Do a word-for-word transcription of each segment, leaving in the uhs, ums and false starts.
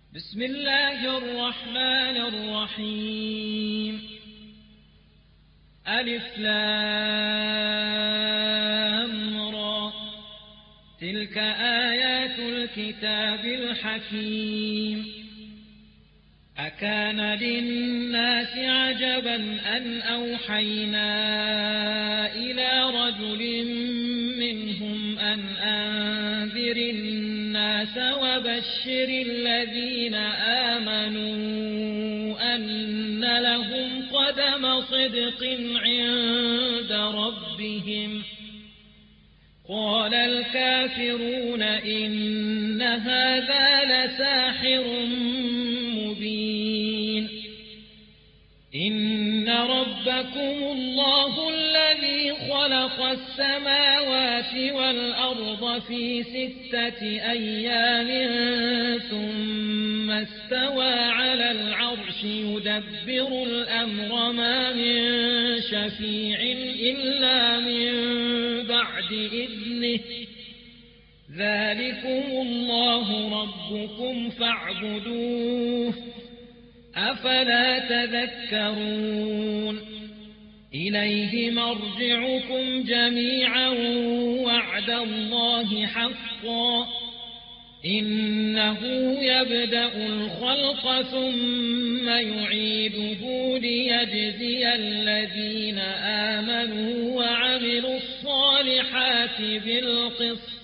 بسم الله الرحمن الرحيم. ألف لام را، تلك آيات الكتاب الحكيم. أكان للناس عجبا أن أوحينا إلى رجل منهم أن أنذر الناس وبشر الذين آمنوا أن لهم قدم صدق عند ربهم. قال الكافرون إن هذا لساحر مبين. إن ربكم الله الذي خلق السماوات والأرض في ستة أيام ثم استوى على العرش يدبر الأمر ما من شفيع إلا من بعد إذنه. ذلكم الله ربكم فاعبدوه أفلا تذكرون. إليه مرجعكم جميعا وعد الله حقا. إنه يبدأ الخلق ثم يعيده ليجزي الذين آمنوا وعملوا الصالحات بالقسط،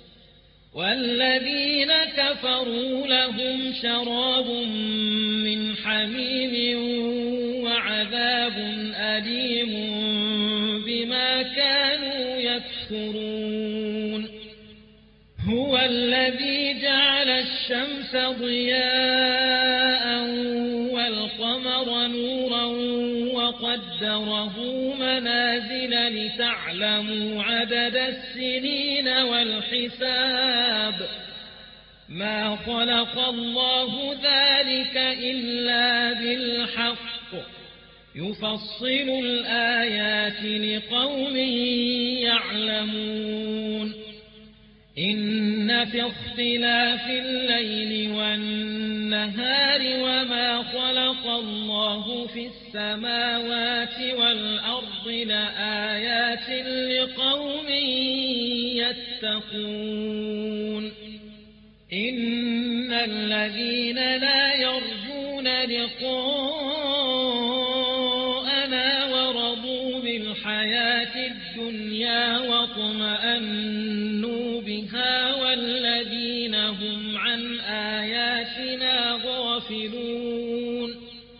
والذين كفروا لهم شراب من حميم وعذاب أليم بما كانوا يكفرون. هو الذي جعل الشمس ضياء والقمر نورا وقدره منازل لتعلموا عدد السنين والحساب. ما خلق الله ذلك إلا بالحق، يفصل الآيات لقوم يعلمون. إن في اختلاف الليل والنهار وما خلق الله في السماوات والأرض لآيات لقوم يتقون. إن الذين لا يرجون لقاءنا ورضوا بالحياة الدنيا واطمأنوا بها والذين هم عن آياتنا غافلون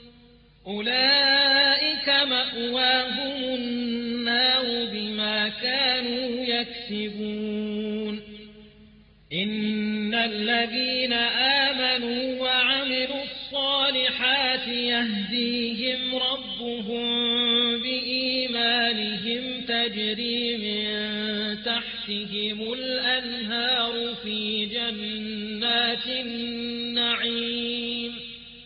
أولئك مأواهم النار بما كانوا يكسبون. إن الذين آمنوا وعملوا الصالحات يهديهم ربهم بإيمانهم تجري من تحتهم الأنهار في جنات النعيم.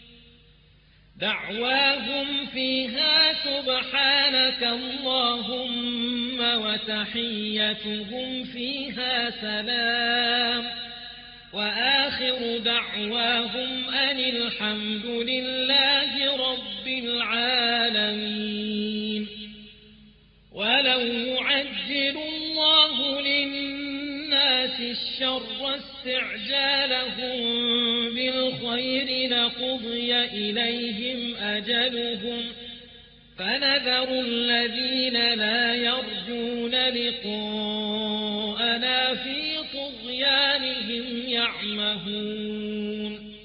دعواهم فيها سبحانك اللهم وتحيتهم فيها سلام، وآخر دعواهم أن الحمد لله رب العالمين. ولو يعجل الله للناس الشر استعجالهم بالخير لقضي إليهم أجلهم، فنذر الذين لا يرجون لقاءنا في طغيانهم يعمهون.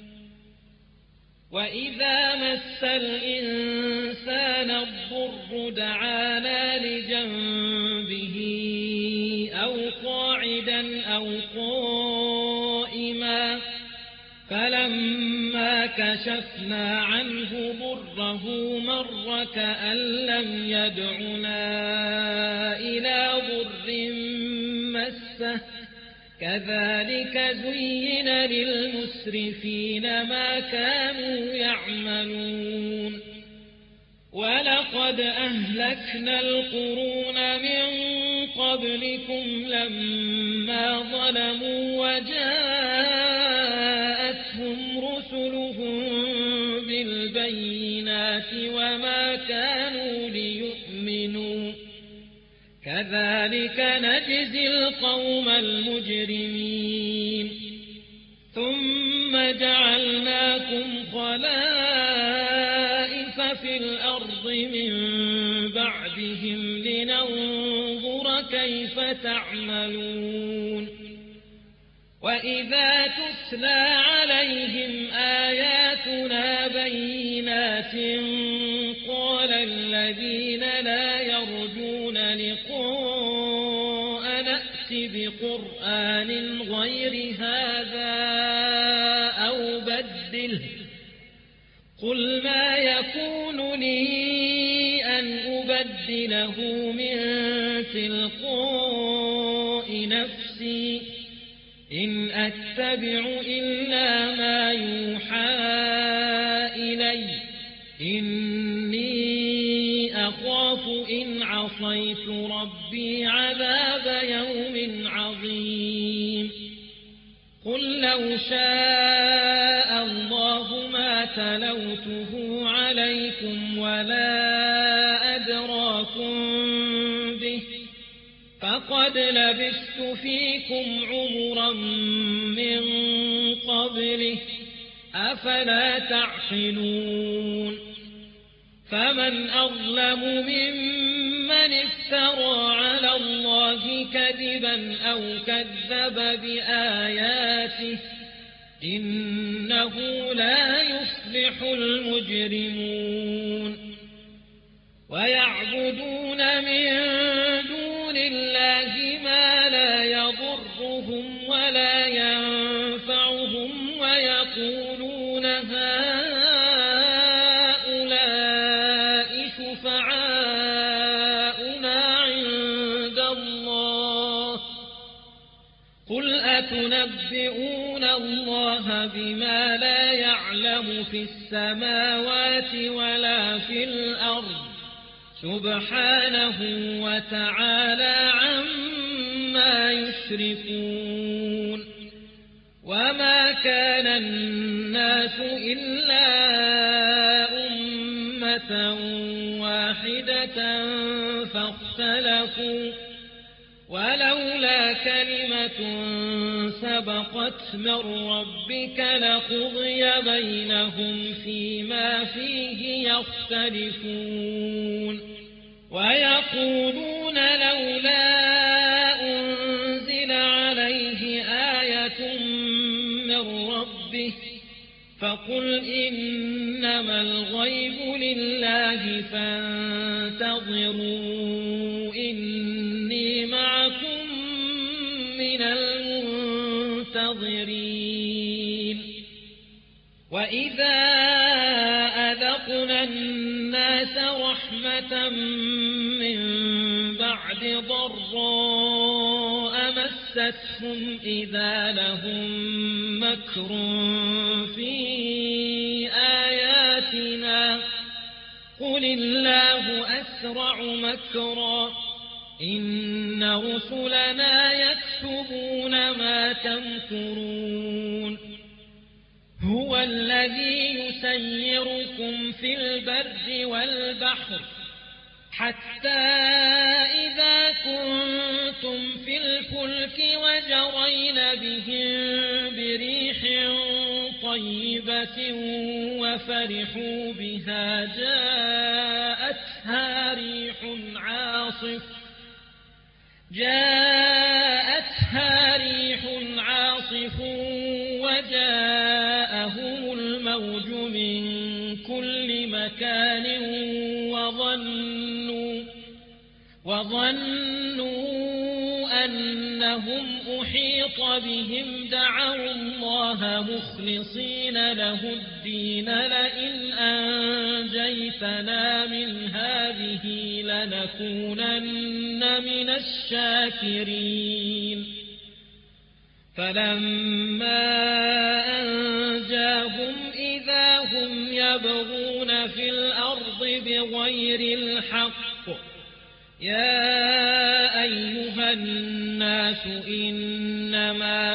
وإذا مس الإنسان الضر دعانا لجنبه أو قاعدا أو قائما، فلما كشفنا عنه ضره مر كأن لم يدعنا إلى ضر مسه. كذلك زين للمسرفين ما كانوا يعملون. ولقد أهلكنا القرون من قبلكم لما ظلموا وجاءتهم رسلهم وما كانوا ليؤمنوا كذلك نجزي القوم المجرمين ثم جعلناكم خلائف في الأرض من بعدهم لننظر كيف تعملون وإذا تتلى عليهم آياتنا بينات قال الذين لا يرجون لقاء نأت بقرآن غير هذا أو بدله قل ما يكون لي أن أبدله من تلقاء نفسي إن أتبع إلا ما يوحى إلي إني أخاف إن عصيت ربي عذاب يوم عظيم قل لو شاء الله ما تلوته عليكم ولا أدراكم به فقد لبثت فيكم عمرا من قبله أفلا تعقلون فمن أظلم ممن افترى على الله كذبا أو كذب بآياته إنه لا يفلح المجرمون ويعبدون من دون الله ما لا يضرهم ولا ينفعهم ويقولون هؤلاء شفعاؤنا عند الله قل أتنبئون الله بما لا يعلم في السماوات ولا في الأرض سبحانه وتعالى عما يشركون وما كان الناس إلا أمة واحدة فاختلفوا ولولا كلمة سبقت من ربك لقضي بينهم فيما فيه يختلفون ويقولون لولا أنزل عليه آية من ربه فقل إنما الغيب لله فانتظروا إني معكم من المنتظرين وإذا أذقنا الناس رحمة من بعد ضراء مستهم إذا لهم مكر في آياتنا قل الله أسرع مكرا إن رسلنا يكتبون ما تمكرون هو الذي يسيركم في البر والبحر حتى إذا كنتم في الفلك وجرين بهم بريح طيبة وفرحوا بها جاءتها ريح عاصف جاءتها ريح عاصف وجاءهم الموج من كل مكان وظنوا وظنوا أنهم أحيط بهم دعوا الله مخلصين له الدين لئن أنجيتنا من هذه لنكونن من الشاكرين فلما أنجاهم إذا هم يبغون في الأرض بغير الحق يا أيها الناس إنما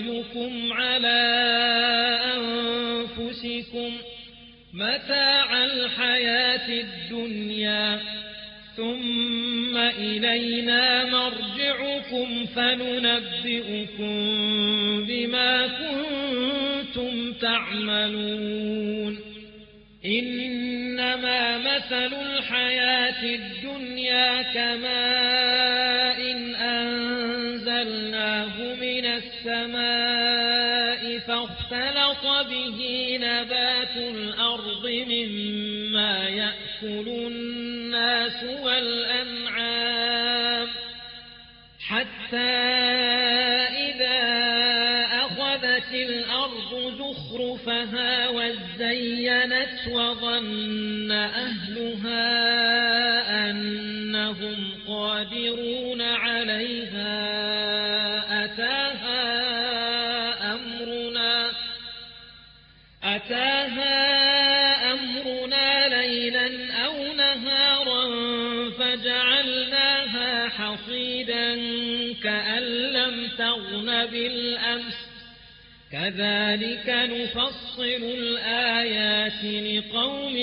بغيكم على أنفسكم متاع الحياة الدنيا ثم إلينا مرجعكم فننبئكم بما كنتم تعملون إنما مثل الحياة الدنيا كماء أنزلناه من السماء فاختلط به نبات الأرض مما يأكل الناس والأنعام حتى إذا أخذت الأرض زخرفها وزينت وظن أهلها أنهم قادرون عليها أتاها أمرنا أتاها أمرنا ليلا أو نهارا فجعلناها حصيدا كأن لم تغن بالأمس كذلك نفصل الآيات لقوم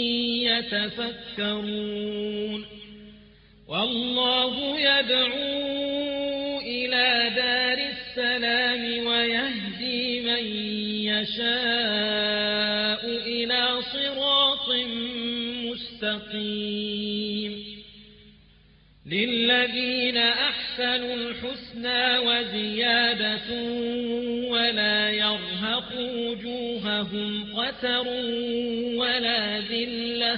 يتفكرون والله يدعو إلى دار السلام ويهدي من يشاء إلى صراط مستقيم للذين أحسنوا الحسنى وزيادة ولا يرهق وجوههم قتر ولا ذلة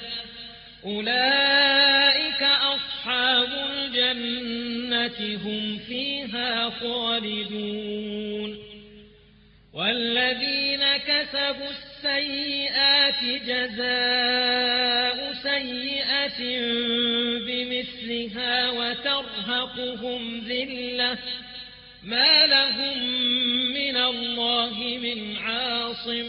أولئك أصحاب الجنة هم فيها خالدون والذين كسبوا السيئات جزاء سيئة بمثلها وترهقهم ذلة ما لهم من الله من عاصم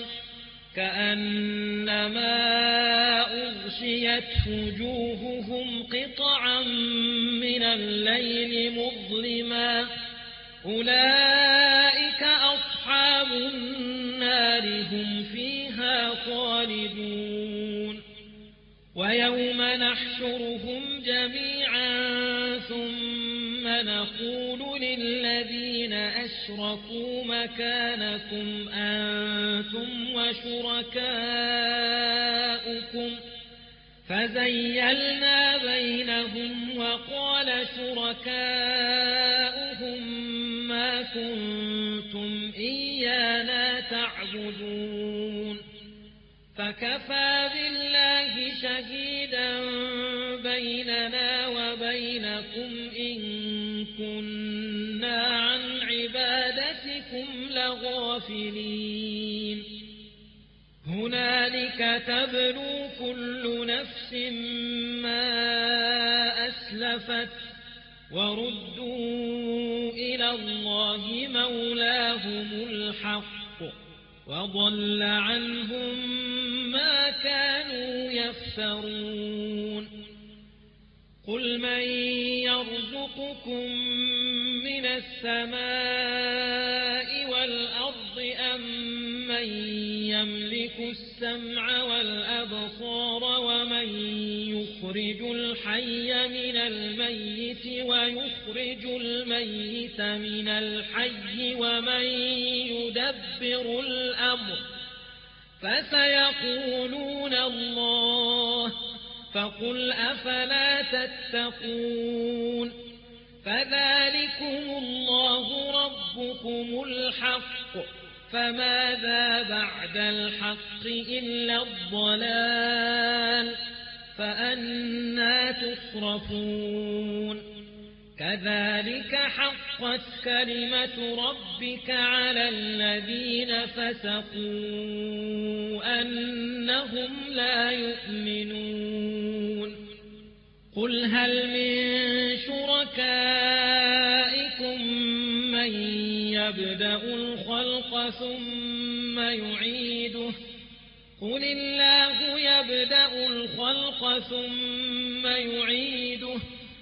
كأنما أغشيت وجوههم قطعا من الليل مظلما أولئك أصحاب النار هم فيها خالدون ويوم نحشرهم جميعا ثم نقول للذين أشركوا مكانكم أنتم وشركاؤكم فزيلنا بينهم وقال شركاؤهم ما كنتم إيانا تعبدون فكفى بالله شهيدا بيننا وبينكم إن كنا عن عبادتكم لغافلين هنالك تبلو كل نفس ما أسلفت وردوا إلى الله مولاهم الحق وضل عنهم ما كانوا يفترون قل من يرزقكم من السماء والأرض أم من يملك السمع والأبصار ومن يخرج الحي من الميت ويخرج الميت من الحي ومن يدبر الأمر فسيقولون الله فقل أفلا تتقون فذلكم الله ربكم الحق فماذا بعد الحق إلا الضلال فأنى تصرفون كذلك حقت كلمة ربك على الذين فسقوا أنهم لا يؤمنون قل هل من شركائكم من يبدأ الخلق ثم يعيده قل الله يبدأ الخلق ثم يعيده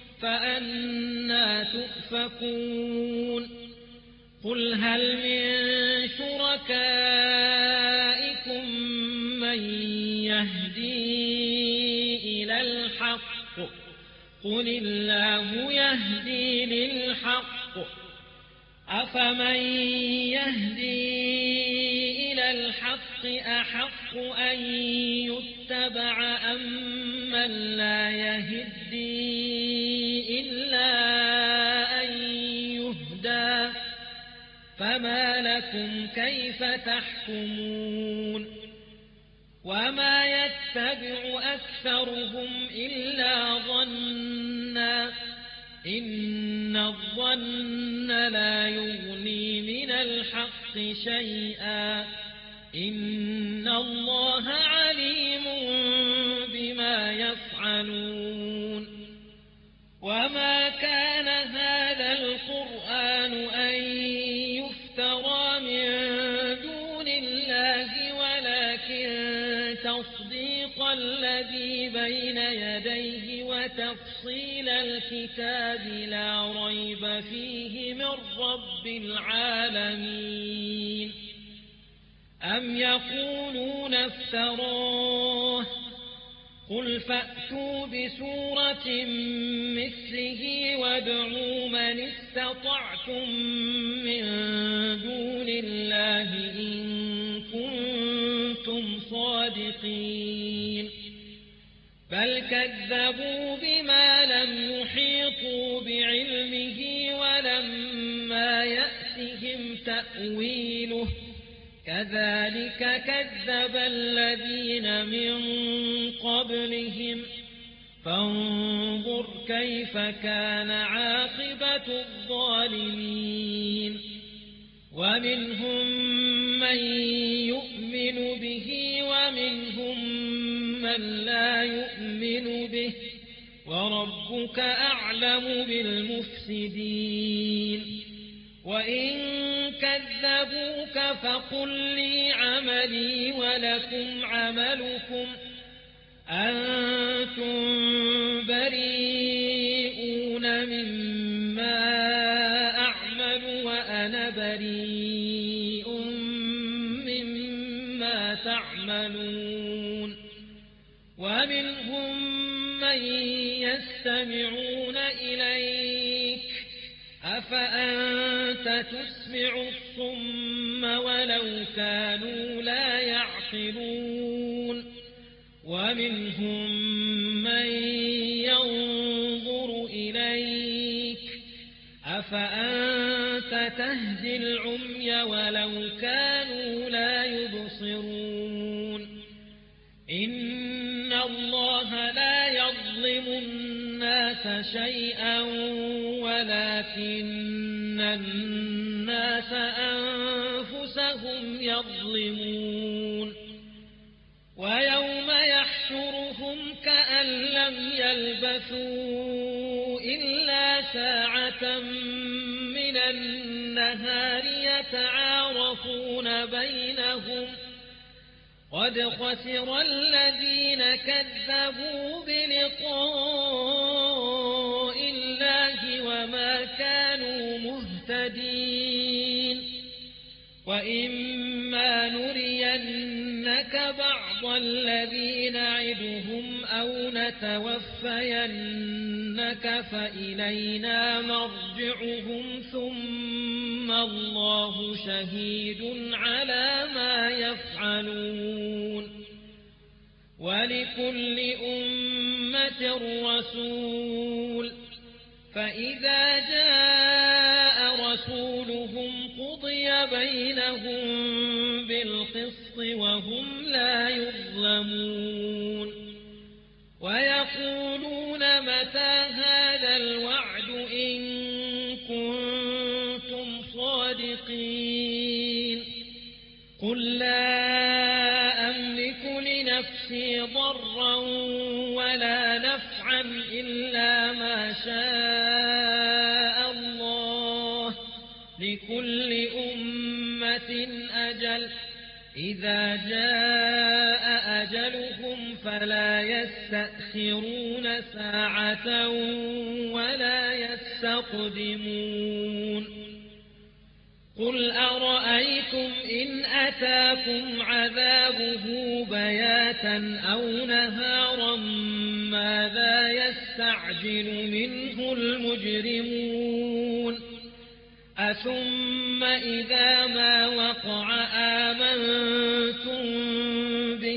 فأنى تؤفكون قل هل من شركائكم من يهدي إلى الحق قل الله يهدي للحق أفمن يهدي إلى الحق أحق أن يتبع أم من لا يهدي إلا أن يهدى فما لكم كيف تحكمون وما يتبع أكثرهم إلا ظنا إن الظن لا يغني من الحق شيئا إن الله عليم بما يفعلون وما كان هذا القرآن أن يفترى من دون الله ولكن تصديق الذي بين يديه وتفصيل الكتاب لا ريب فيه من رب العالمين أم يقولون افتراه قل فأتوا بسورة مثله وادعوا من استطعتم من دون الله إن كنتم صادقين بل كذبوا بما لم يحيطوا بعلمه ولما يأتهم تأويله كذلك كذب الذين من قبلهم فانظر كيف كان عاقبة الظالمين ومنهم من يؤمن به ومنهم من لا يؤمن به وربك أعلم بالمفسدين وإن كذبوك فقل لي عملي ولكم عملكم أنتم بريئون مما أعمل وأنا بريء مما تعملون ومنهم من يستمعون إليك أفأنت تسمع الصم ولو كانوا لا يعقلون ومنهم من ينظر إليك أفأنت تهدي العمي ولو كانوا لا يبصرون إن الله لا يظلم الناس شيئا ولكن الناس أنفسهم يظلمون ويوم يحشرهم كأن لم يلبثوا إلا ساعة من النهار يتعارفون بينهم قد خسر الذين كذبوا بلقاء الله وما كانوا مهتدين وإما نرينك بعض الذي نعدهم أو نتوفينك فإلينا مرجعهم ثم الله شهيد على ما يفعلون ولكل أمة رسول فإذا جاء رسولهم قضي بينهم بالقسط وهم لا يظلمون ويقولون متى هذا الوعد إن كنتم صادقين قل لا أملك لنفسي ضرا ولا نفعا إلا ما شاء الله لكل أمة أجل إذا جاء أجلهم فلا يستأخرون ساعة ولا يستقدمون قل أرأيتم إن أتاكم عذابه بياتا أو نهارا ماذا يستعجل منه المجرمون أثم إذا ما وقع آمنتم به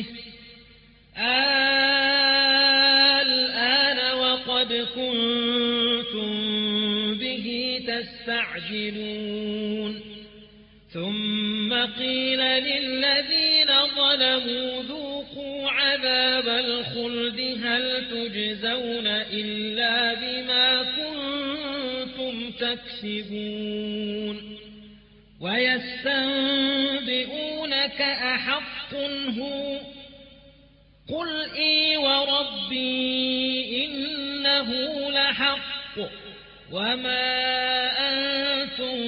الآن وقد كنتم به تستعجلون ثم قيل للذين ظلموا ذوقوا عذاب الخلد هل تجزون إلا بما كنتم تكسبون ويستنبئونك أحق هو قل إي وربي إنه لحق وما أنتم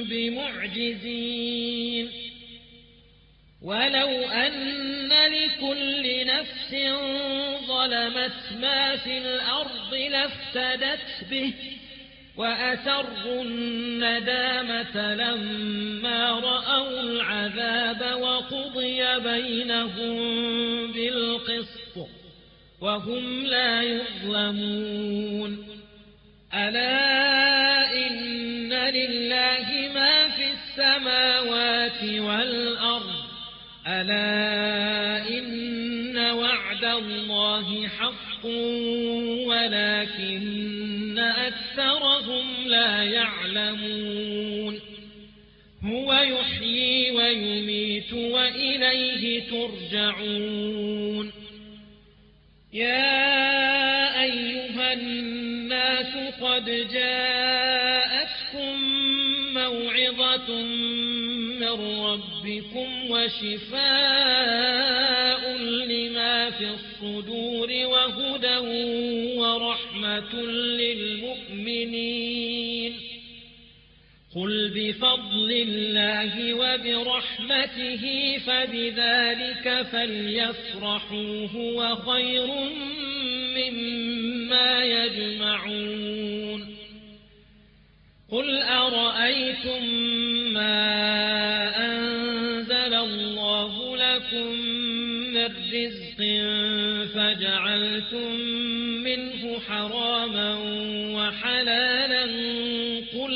بمعجزين ولو أن لكل نفس ظلمت ما في الأرض لافتدت به وأسروا الندامة لما رأوا العذاب وقضي بينهم بالقسط وهم لا يظلمون ألا إن لله ما في السماوات والأرض ألا إن وعد الله حق ولكن أكثرهم لا يعلمون هو يحيي ويميت وإليه ترجعون يا أيها الناس قد جاءتكم موعظة من ربكم وشفاء لما في الصدور وهدى ورحمة للمؤمنين قل بفضل الله وبرحمته فبذلك فليفرحوا هو خير مما يجمعون قل أرأيتم ما أنزل الله لكم من رزق فجعلتم منه حراما وحلالا قل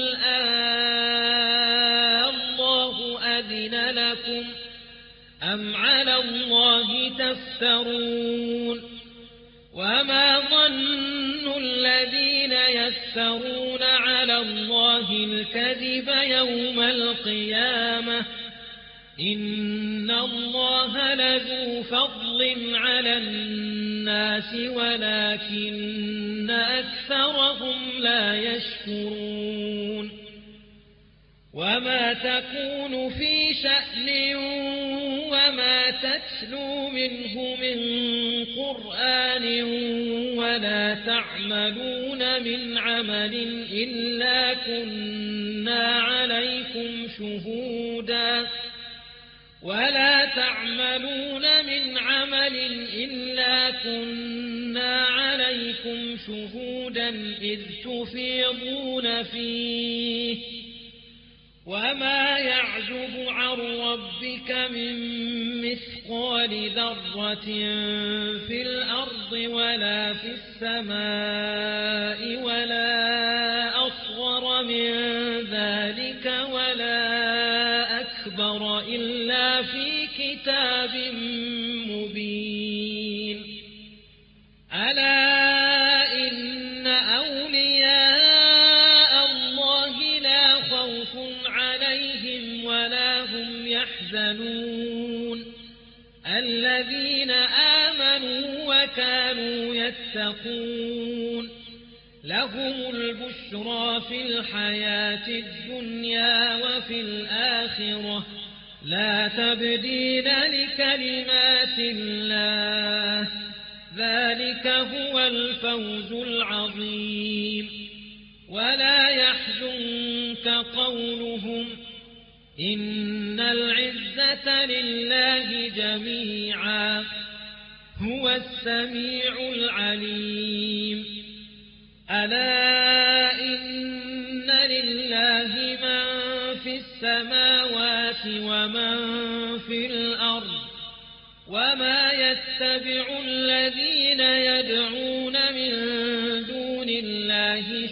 الله أذن لكم أم على الله تفترون وما ظن الذين يفترون على الله الكذب يوم القيامة إن الله لذو فضل على الناس ولكن أكثرهم لا يشكرون وما تكون في شأن وما تتلو منه من قرآن ولا تعملون من عمل إلا كنا عليكم شهودا ولا تعملون من عمل إلا كنا عليكم شهودا إذ تفيضون فيه وما يعزب عن ربك من مثقال ذرة في الأرض ولا في السماء ولا أصغر من ذلك ولا أكبر إلا في كتاب مبين ألا إن أولياء الله لا خوف عليهم ولا هم يحزنون الذين آمنوا وكانوا يتقون لهم البشرى في الحياة الدنيا وفي الآخرة لا تبديل لكلمات الله ذلك هو الفوز العظيم ولا يحزنك قولهم إن العزة لله جميعا هو السميع العليم ألا إن لله من في السماء ومن في الأرض وما يتبع الذين يدعون من دون الله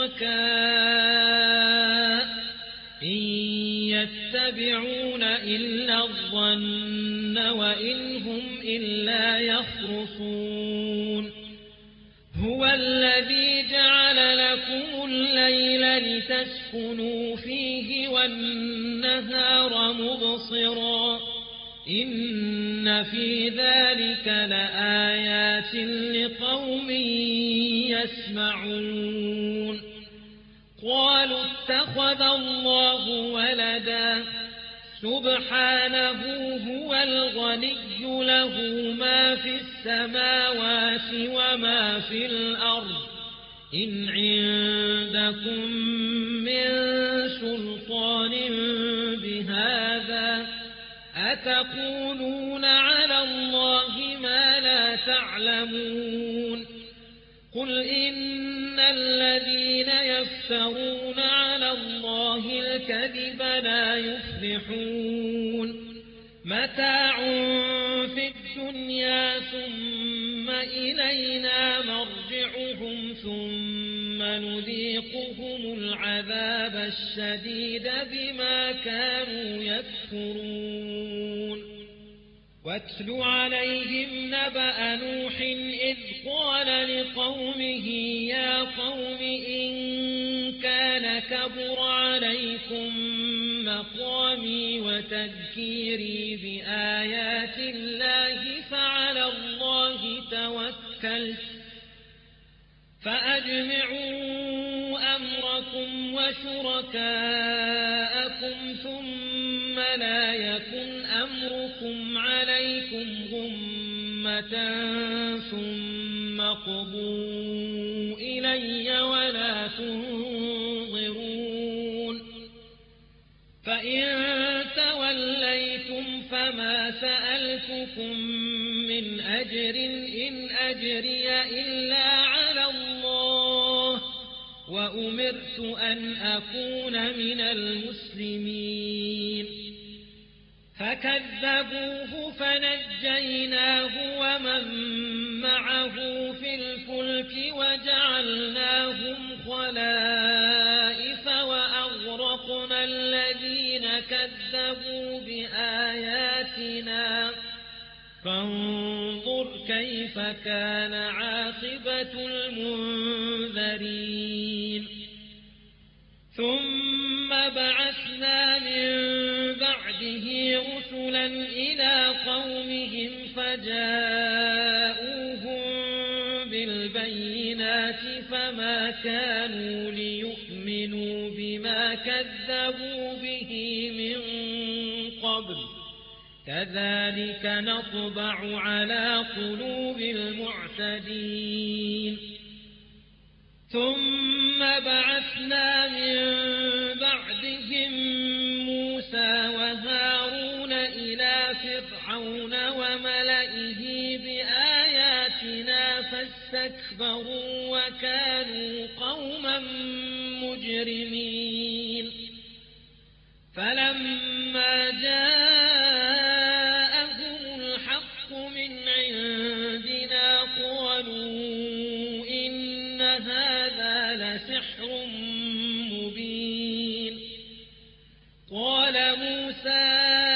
شركاء إن يتبعون إلا الظن وإن هم إلا يخرصون هو الذي جعل لكم الليل لتسكنوا فيه والنهار مبصرا إن في ذلك لآيات لقوم يسمعون قالوا اتخذ الله ولدا سبحانه هو الغني له ما في السماوات وما في الأرض إن عندكم من سلطان بهذا أتقولون على الله ما لا تعلمون قل إن الذين يفترون على الله الكذب لا يفلحون متاع في الدنيا ثم إلينا مرجعهم ثم نذيقهم العذاب الشديد بما كانوا يكفرون واتل عليهم نبأ نوح إذ قال لقومه يا قوم إن كان كبر عليكم مقامي وتذكيري بآيات الله فعلى الله توكلت فأجمعوا أمركم وشركاءكم ثم لا يكن أمركم عليكم غمة ثم قضوا إلي ولا تنظرون فإن توليتم فما سألتكم من أجر إن أجري إلا على الله وأمرت أن أكون من المسلمين فكذبوه فنجيناه ومن معه في الفلك وجعلناهم خلائف وأغرقنا الذين كذبوا بآياتنا فانظر كيف كان عاقبة المنذرين ثم بعثنا من بعده رسلا إلى قومهم فجاءوهم بالبينات فما كانوا ليؤمنوا بما كذبوا به من قبل كذلك نطبع على قلوب المعتدين ثم بعثنا من بعدهم موسى وهارون إلى فرعون وملئه بآياتنا فاستكبروا وكانوا قوما مجرمين فلما جاءهم الحق من عندنا قالوا إن هذا لسحر مبين قال موسى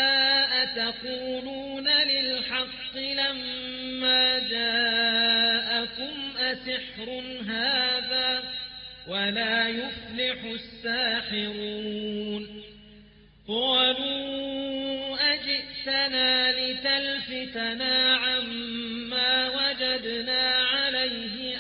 أتقولون للحق لما جاءكم أسحر هذا ولا يفلح الساحرون قالوا أجئتنا لتلفتنا عما وجدنا عليه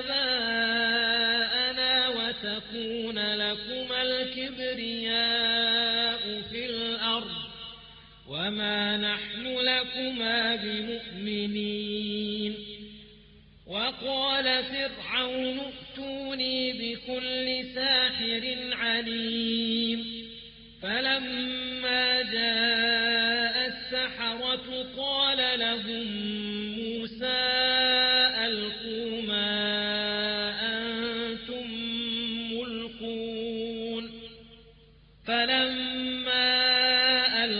آباءنا وتكون لكما الكبرياء في الأرض وما نحن لكما بمؤمنين وقال فرعون ائتوني بكل ساحر عليم فلما جاء السحرة قال لهم موسى ألقوا ما أنتم ملقون فلما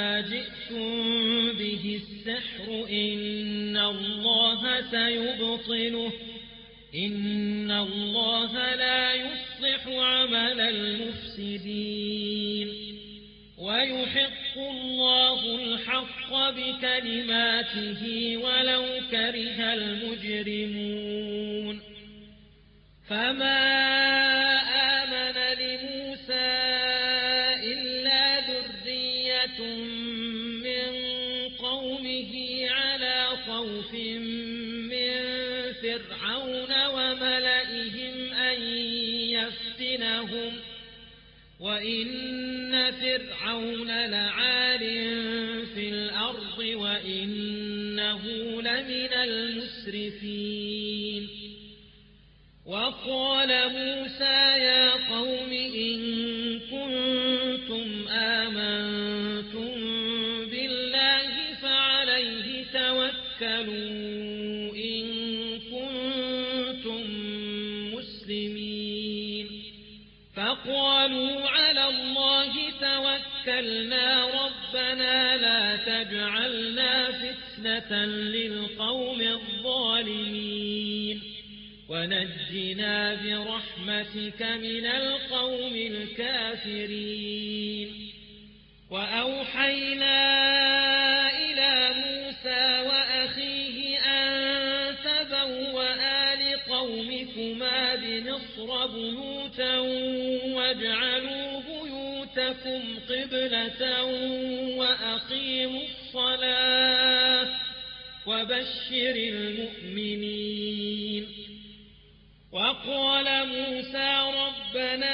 ما جئتم به السحر إن الله سيبطله إن الله لا يصلح عمل المفسدين ويحق الله الحق بكلماته ولو كره المجرمون فما آمن لموسى إلا ذرية من قومه على خوف من فرعون وملئهم أن يفتنهم وإن فرعون لعال في الأرض وإنه لمن المسرفين وقال موسى يا قوم إن كنتم آمنتم بالله فعليه توكلوا إن كنتم مسلمين فقالوا على الله توكلنا ربنا لا تجعلنا فتنة للقوم الظالمين ونجنا برحمتك من القوم الكافرين وأوحينا إلى موسى وأخيه أن تبوأ لقومكما بمصر بيوتا واجعلوا بيوتكم قبلة وأقيموا الصلاة وبشر المؤمنين وقال موسى ربنا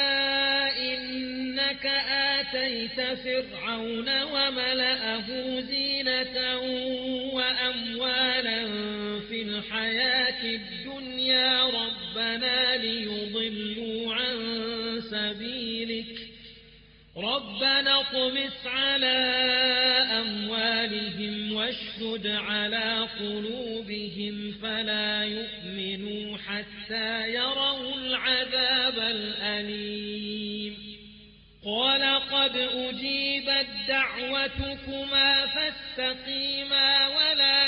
إنك آتيت فرعون وملأه زينة وأموالا في الحياة الدنيا ربنا ليضلوا عن سبيلك ربنا اطمس على أموالهم واشدد على قلوبهم فلا يؤمنوا حتى يروا العذاب الأليم قال قد أجيبت دعوتكما فاستقيما ولا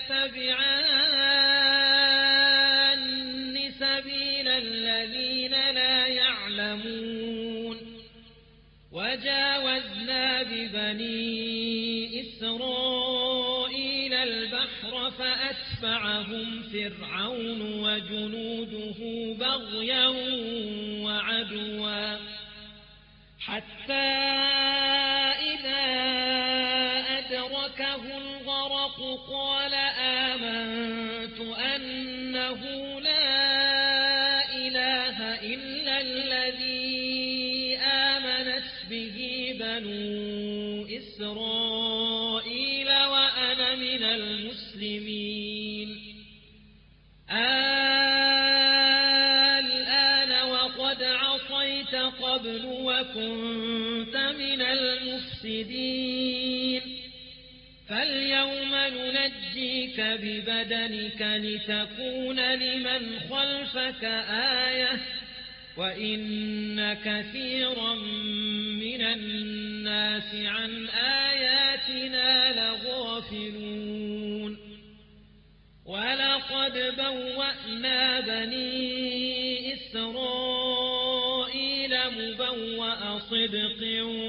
تتبعان سبيل الذين لا يعلمون وجاوزنا ببني إسرائيل البحر فأتبعهم فرعون وجنوده بغيا وعدوا حتى إذا أدركه الغرق قال آمنت أنه لا إله إلا الذي آمنت به بنو إسرائيل وأنا من المسلمين الآن وقد عصيت قبل وكنت من المفسدين فاليوم ننجيك ببدنك لتكون لمن خلفك آية وإن كثيرا من الناس عن آياتنا لغافلون ولقد بوأنا بني إسرائيل مبوأ صدق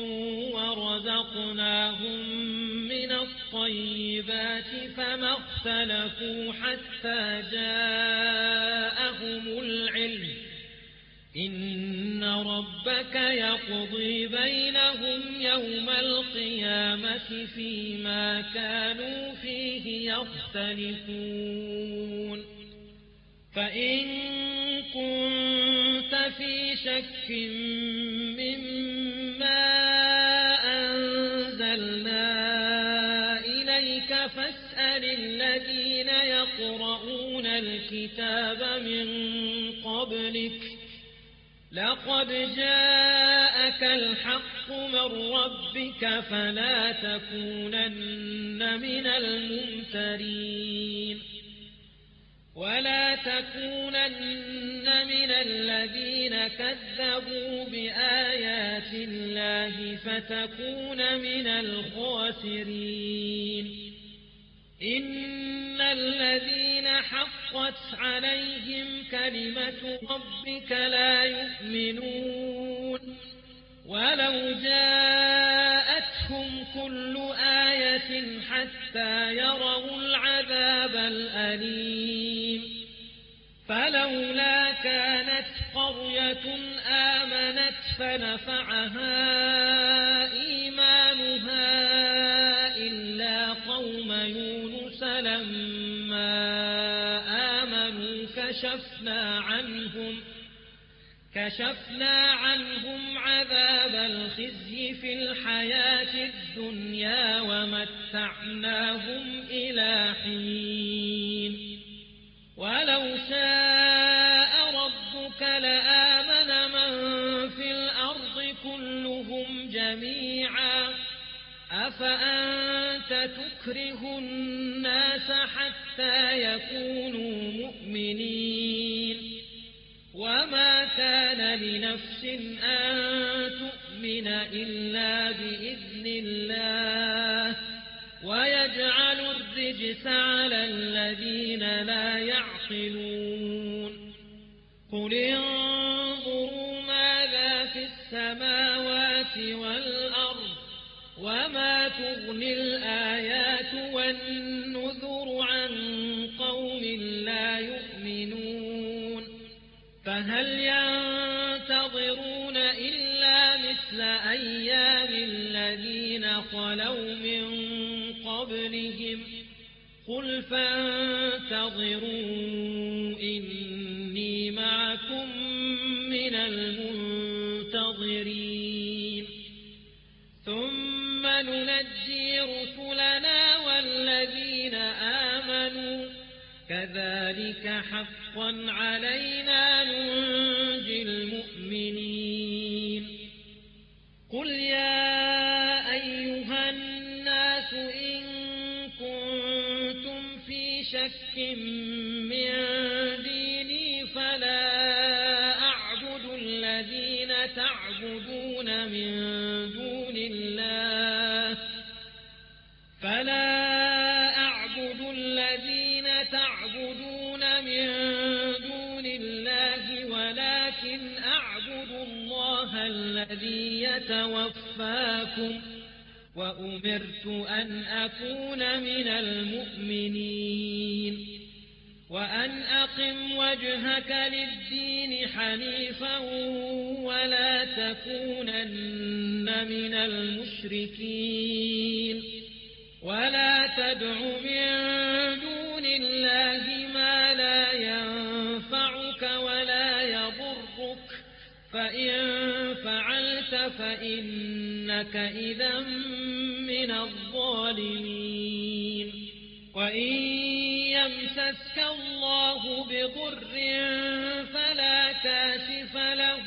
ورزقناهم من الطيبات فما اختلفوا حتى جاءهم العلم إن ربك يقضي بينهم يوم القيامة فيما كانوا فيه يختلفون فإن كنت في شك مما أنزلنا إليك فاسأل الذين يقرؤون الكتاب من قبلك لقد جاءك الحق من ربك فلا تكونن من الممترين ولا تكونن من الذين كذبوا بآيات الله فتكون من الخاسرين إن الذين حقت عليهم كلمة ربك لا يؤمنون ولو جاءتهم كل آية حتى يروا العذاب الأليم فلولا كانت قرية آمنت فنفعها إيمانها إلا قوم يونس لما آمنوا كشفنا عنهم كشفنا عنهم عذاب الخزي في الحياة الدنيا ومتعناهم إلى حين ولو شاء ربك لآمن من في الأرض كلهم جميعا أفأنت تكره الناس حتى يكونوا مؤمنين وما كان لنفس أن تؤمن إلا بإذن الله ويجعل الرجس على الذين لا يعقلون قل انظروا ماذا في السماوات والأرض وما تغني الآيات والنذر عن قوم لا يؤمنون فهل ينتظرون إلا مثل أيام الذين خلوا من قبلهم قل فانتظروا إني معكم من المنتظرين ثم ننجي رسلنا والذين آمنوا كذلك حقا علينا ننجي المؤمنين قل يا أيها الناس إن كنتم في شك من ديني فلا أعبد الذين تعبدون من دون الله فلا أعبد الذين تعبدون من دون الله ولكن أعبد الله الذي يتوفاكم وأمرت أن أكون من المؤمنين وأن أقم وجهك للدين حنيفا ولا تكونن من المشركين ولا تدع من دون الله ما لا ينفعك ولا يضرك فإن فعلت فإنك إذا من الظالمين وإن يمسسك الله بضر فلا كاشف له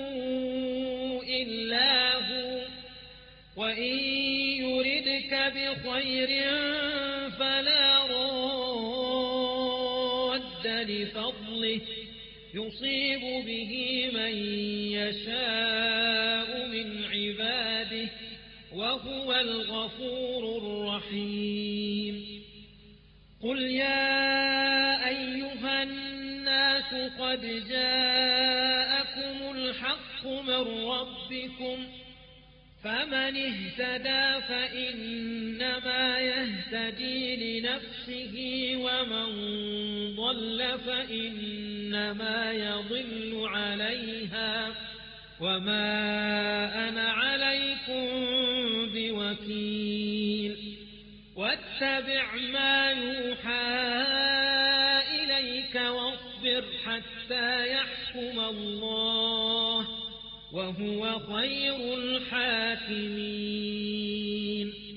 إلا هو وإن يردك بخير فلا راد لفضله يصيب به من يشاء من عباده وهو الغفور الرحيم قل يا أيها الناس قد جاءكم الحق من ربكم فمن اهتدى فإنما يهتدي لنفسه ومن ضل فإنما يضل عليها وما أنا عليكم بوكيل واتبع ما يوحى إليك واصبر حتى يحكم الله وهو خير الحاكمين